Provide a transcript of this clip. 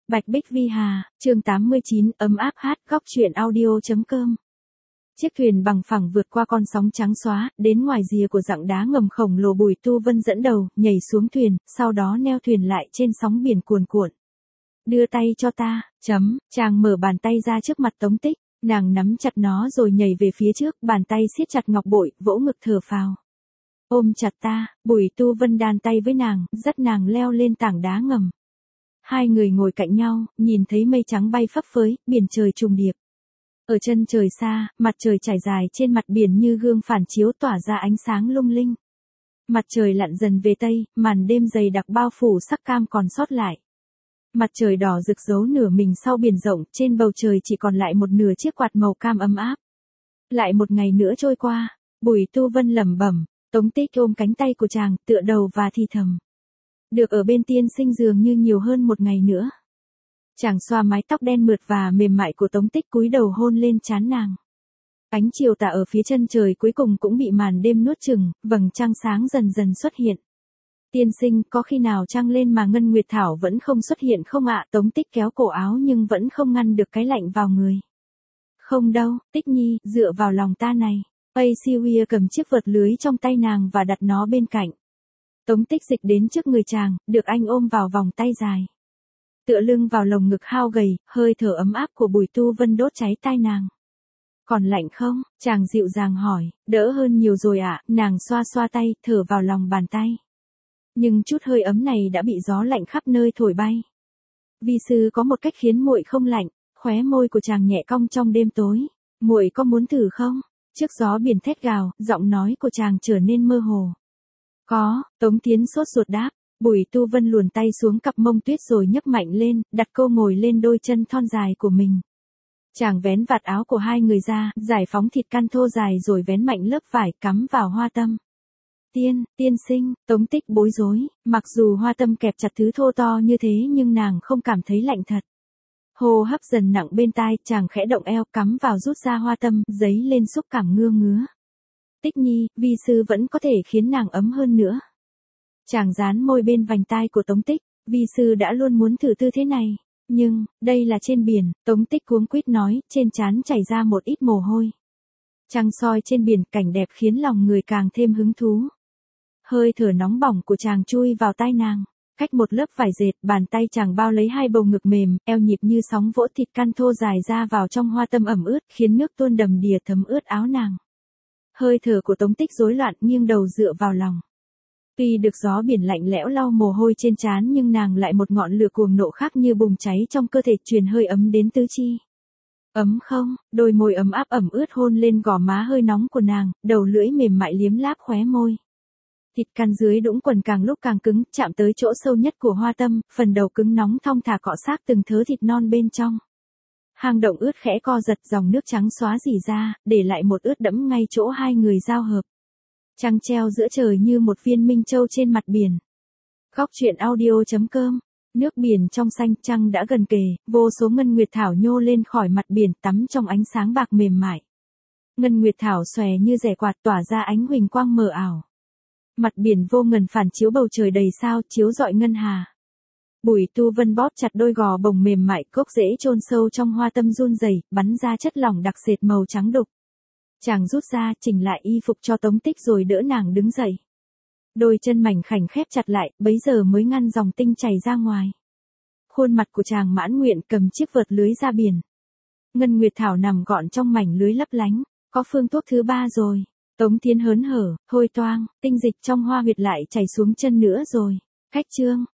Bạch Bích Vi Hà, chương 89, ấm áp hát, góc truyện audio.com. Chiếc thuyền bằng phẳng vượt qua con sóng trắng xóa, đến ngoài rìa của dặng đá ngầm khổng lồ. Bùi Tu Vân dẫn đầu, nhảy xuống thuyền, sau đó neo thuyền lại trên sóng biển cuồn cuộn. Đưa tay cho ta, chàng mở bàn tay ra trước mặt Tống Tích, nàng nắm chặt nó rồi nhảy về phía trước, bàn tay siết chặt ngọc bội, vỗ ngực thở phào. Ôm chặt ta, Bùi Tu Vân đan tay với nàng, dắt nàng leo lên tảng đá ngầm. Hai người ngồi cạnh nhau, nhìn thấy mây trắng bay phấp phới, biển trời trùng điệp. Ở chân trời xa, mặt trời trải dài trên mặt biển như gương phản chiếu tỏa ra ánh sáng lung linh. Mặt trời lặn dần về tây, màn đêm dày đặc bao phủ sắc cam còn sót lại. Mặt trời đỏ rực giấu nửa mình sau biển rộng, trên bầu trời chỉ còn lại một nửa chiếc quạt màu cam ấm áp. Lại một ngày nữa trôi qua, Bùi Tu Vân lẩm bẩm, Tống Tích ôm cánh tay của chàng, tựa đầu và thì thầm. Được ở bên tiên sinh dường như nhiều hơn một ngày nữa. Chàng xoa mái tóc đen mượt và mềm mại của Tống Tích, cúi đầu hôn lên trán nàng. Ánh chiều tà ở phía chân trời cuối cùng cũng bị màn đêm nuốt chửng, vầng trăng sáng dần dần xuất hiện. Tiên sinh, có khi nào trăng lên mà Ngân Nguyệt Thảo vẫn không xuất hiện không ạ? Tống Tích kéo cổ áo nhưng vẫn không ngăn được cái lạnh vào người. Không đâu, Tích Nhi, dựa vào lòng ta này. Asiwia cầm chiếc vợt lưới trong tay nàng và đặt nó bên cạnh. Tống Tích dịch đến trước người chàng, được anh ôm vào vòng tay dài. Tựa lưng vào lồng ngực hao gầy, hơi thở ấm áp của Bùi Tu Vân đốt cháy tai nàng. Còn lạnh không? Chàng dịu dàng hỏi. Đỡ hơn nhiều rồi ạ. Nàng xoa xoa tay, thở vào lòng bàn tay. Nhưng chút hơi ấm này đã bị gió lạnh khắp nơi thổi bay. Vi sư có một cách khiến muội không lạnh. Khóe môi của chàng nhẹ cong trong đêm tối. Muội có muốn thử không? Trước gió biển thét gào, giọng nói của chàng trở nên mơ hồ. Có, Tống Tiến sốt ruột đáp. Bùi Tu Vân luồn tay xuống cặp mông tuyết rồi nhấc mạnh lên, đặt cô ngồi lên đôi chân thon dài của mình. Chàng vén vạt áo của hai người ra, giải phóng thịt căn thô dài rồi vén mạnh lớp vải cắm vào hoa tâm. Tiên sinh, Tống Tích bối rối, mặc dù hoa tâm kẹp chặt thứ thô to như thế nhưng nàng không cảm thấy lạnh thật. Hô hấp dần nặng bên tai, chàng khẽ động eo cắm vào rút ra hoa tâm, dấy lên xúc cảm ngứa. Tích Nhi, vi sư vẫn có thể khiến nàng ấm hơn nữa. Chàng dán môi bên vành tai của Tống Tích, vi sư đã luôn muốn thử tư thế này, nhưng, đây là trên biển, Tống Tích cuống quýt nói, trên trán chảy ra một ít mồ hôi. Trăng soi trên biển, cảnh đẹp khiến lòng người càng thêm hứng thú. Hơi thở nóng bỏng của chàng chui vào tai nàng, cách một lớp vải dệt, bàn tay chàng bao lấy hai bầu ngực mềm, eo nhịp như sóng vỗ thịt căn thô dài ra vào trong hoa tâm ẩm ướt, khiến nước tuôn đầm đìa thấm ướt áo nàng. Hơi thở của Tống Tích rối loạn, nghiêng đầu dựa vào lòng. Tuy được gió biển lạnh lẽo lau mồ hôi trên trán nhưng nàng lại một ngọn lửa cuồng nộ khác như bùng cháy trong cơ thể, truyền hơi ấm đến tứ chi. Ấm không? Đôi môi ấm áp ẩm ướt hôn lên gò má hơi nóng của nàng, đầu lưỡi mềm mại liếm láp khóe môi. Thịt căn dưới đũng quần càng lúc càng cứng, chạm tới chỗ sâu nhất của hoa tâm, phần đầu cứng nóng thong thả cọ sát từng thớ thịt non bên trong. Hang động ướt khẽ co giật, dòng nước trắng xóa rỉ ra, để lại một ướt đẫm ngay chỗ hai người giao hợp. Trăng treo giữa trời như một viên minh châu trên mặt biển. Góc truyện audio.com. Nước biển trong xanh, trăng đã gần kề, vô số ngân nguyệt thảo nhô lên khỏi mặt biển, tắm trong ánh sáng bạc mềm mại. Ngân nguyệt thảo xòe như rẻ quạt, tỏa ra ánh huỳnh quang mờ ảo. Mặt biển vô ngần phản chiếu bầu trời đầy sao, chiếu rọi ngân hà. Bùi Tu Vân bóp chặt đôi gò bồng mềm mại, gốc rễ chôn sâu trong hoa tâm run rẩy, bắn ra chất lỏng đặc sệt màu trắng đục. Chàng rút ra, chỉnh lại y phục cho Tống Tích rồi đỡ nàng đứng dậy. Đôi chân mảnh khảnh khép chặt lại, bấy giờ mới ngăn dòng tinh chảy ra ngoài. Khuôn mặt của chàng mãn nguyện, cầm chiếc vợt lưới ra biển. Ngân Nguyệt Thảo nằm gọn trong mảnh lưới lấp lánh, có phương thuốc thứ ba rồi. Tống Tiến hớn hở, hôi toang, tinh dịch trong hoa huyệt lại chảy xuống chân nữa rồi. Cách chương,